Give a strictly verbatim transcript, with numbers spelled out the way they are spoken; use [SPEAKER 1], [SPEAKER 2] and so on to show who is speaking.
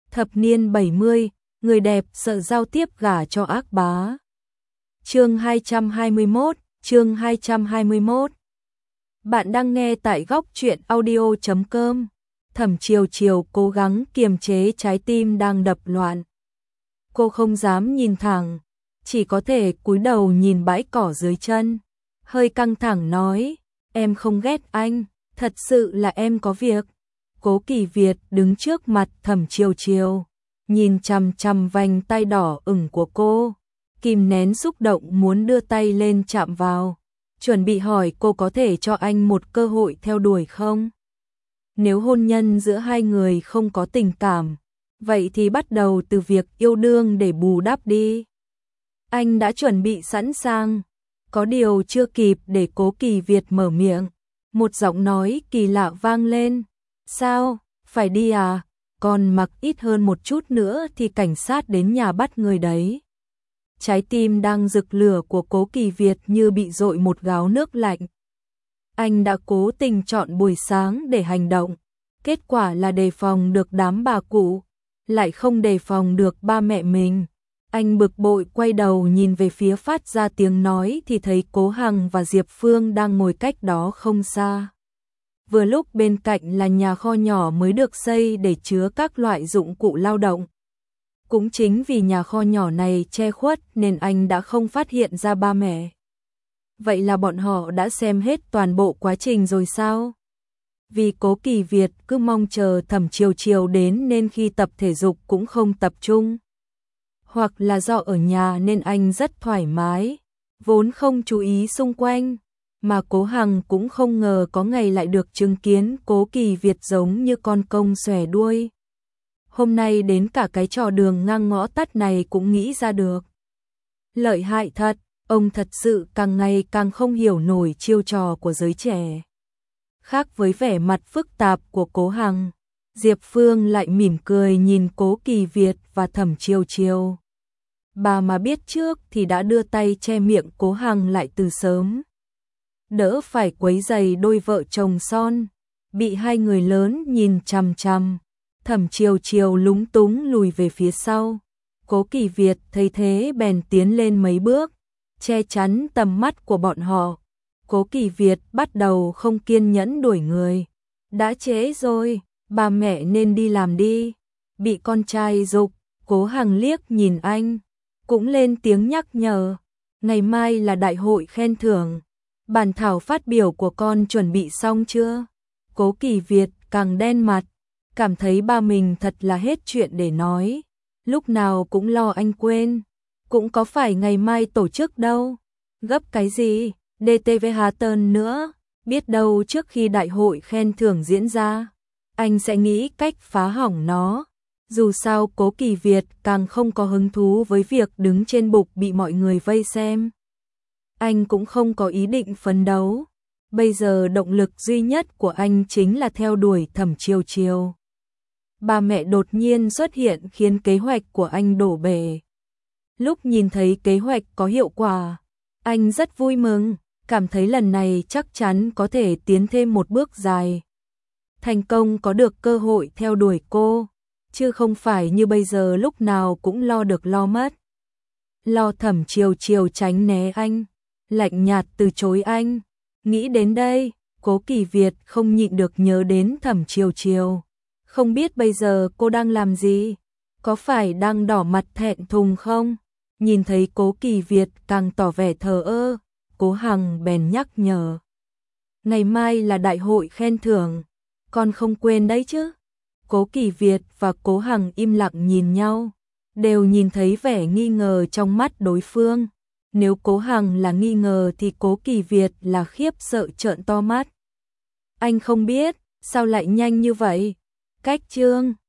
[SPEAKER 1] Thập niên bảy mươi, người đẹp sợ giao tiếp gả cho ác bá. Chương hai trăm hai mươi mốt, chương hai trăm hai mươi mốt. Bạn đang nghe tại góc truyện audio chấm com. Thẩm Chiều Chiều cố gắng kiềm chế trái tim đang đập loạn. Cô không dám nhìn thẳng, chỉ có thể cúi đầu nhìn bãi cỏ dưới chân. Hơi căng thẳng nói, em không ghét anh, thật sự là em có việc. Cố Kỳ Việt đứng trước mặt Thẩm Chiều Chiều, nhìn chằm chằm vành tay đỏ ửng của cô, kìm nén xúc động muốn đưa tay lên chạm vào, chuẩn bị hỏi cô có thể cho anh một cơ hội theo đuổi không? Nếu hôn nhân giữa hai người không có tình cảm, vậy thì bắt đầu từ việc yêu đương để bù đắp đi. Anh đã chuẩn bị sẵn sàng, có điều chưa kịp để Cố Kỳ Việt mở miệng, một giọng nói kỳ lạ vang lên. Sao, phải đi à, còn mặc ít hơn một chút nữa thì cảnh sát đến nhà bắt người đấy. Trái tim đang rực lửa của Cố Kỳ Việt như bị dội một gáo nước lạnh. Anh đã cố tình chọn buổi sáng để hành động, kết quả là đề phòng được đám bà cụ, lại không đề phòng được ba mẹ mình. Anh bực bội quay đầu nhìn về phía phát ra tiếng nói thì thấy Cố Hằng và Diệp Phương đang ngồi cách đó không xa. Vừa lúc bên cạnh là nhà kho nhỏ mới được xây để chứa các loại dụng cụ lao động. Cũng chính vì nhà kho nhỏ này che khuất nên anh đã không phát hiện ra ba mẹ. Vậy là bọn họ đã xem hết toàn bộ quá trình rồi sao? Vì Cố Kỳ Việt cứ mong chờ Thẩm Chiều Chiều đến nên khi tập thể dục cũng không tập trung. Hoặc là do ở nhà nên anh rất thoải mái, vốn không chú ý xung quanh. Mà Cố Hằng cũng không ngờ có ngày lại được chứng kiến Cố Kỳ Việt giống như con công xòe đuôi. Hôm nay đến cả cái trò đường ngang ngõ tắt này cũng nghĩ ra được. Lợi hại thật, ông thật sự càng ngày càng không hiểu nổi chiêu trò của giới trẻ. Khác với vẻ mặt phức tạp của Cố Hằng, Diệp Phương lại mỉm cười nhìn Cố Kỳ Việt và Thẩm Chiều Chiều. Bà mà biết trước thì đã đưa tay che miệng Cố Hằng lại từ sớm. Đỡ phải quấy rầy đôi vợ chồng son, bị hai người lớn nhìn chằm chằm. Thẩm Chiều Chiều lúng túng lùi về phía sau. Cố Kỳ Việt thấy thế bèn tiến lên mấy bước, che chắn tầm mắt của bọn họ. Cố Kỳ Việt bắt đầu không kiên nhẫn đuổi người. Đã trễ rồi, bà mẹ nên đi làm đi. Bị con trai giục, Cố Hằng liếc nhìn anh, cũng lên tiếng nhắc nhở. Ngày mai là đại hội khen thưởng. Bản thảo phát biểu của con chuẩn bị xong chưa? Cố Kỳ Việt càng đen mặt, cảm thấy ba mình thật là hết chuyện để nói. Lúc nào cũng lo anh quên, cũng có phải ngày mai tổ chức đâu. Gấp cái gì, đê tê vê Hà Tơn nữa, biết đâu trước khi đại hội khen thưởng diễn ra, anh sẽ nghĩ cách phá hỏng nó. Dù sao Cố Kỳ Việt càng không có hứng thú với việc đứng trên bục bị mọi người vây xem. Anh cũng không có ý định phấn đấu. Bây giờ động lực duy nhất của anh chính là theo đuổi Thẩm Chiều Chiều. Ba mẹ đột nhiên xuất hiện khiến kế hoạch của anh đổ bể. Lúc nhìn thấy kế hoạch có hiệu quả, anh rất vui mừng, cảm thấy lần này chắc chắn có thể tiến thêm một bước dài. Thành công có được cơ hội theo đuổi cô, chứ không phải như bây giờ lúc nào cũng lo được lo mất. Lo Thẩm Chiều Chiều tránh né anh, lạnh nhạt từ chối anh. Nghĩ đến đây, Cố Kỳ Việt không nhịn được nhớ đến Thẩm Chiều Chiều. Không biết bây giờ cô đang làm gì? Có phải đang đỏ mặt thẹn thùng không? Nhìn thấy Cố Kỳ Việt càng tỏ vẻ thờ ơ, Cố Hằng bèn nhắc nhở. Ngày mai là đại hội khen thưởng, con không quên đấy chứ? Cố Kỳ Việt và Cố Hằng im lặng nhìn nhau, đều nhìn thấy vẻ nghi ngờ trong mắt đối phương. Nếu Cố Hằng là nghi ngờ thì Cố Kỳ Việt là khiếp sợ trợn to mắt. Anh không biết, sao lại nhanh như vậy? Cách chương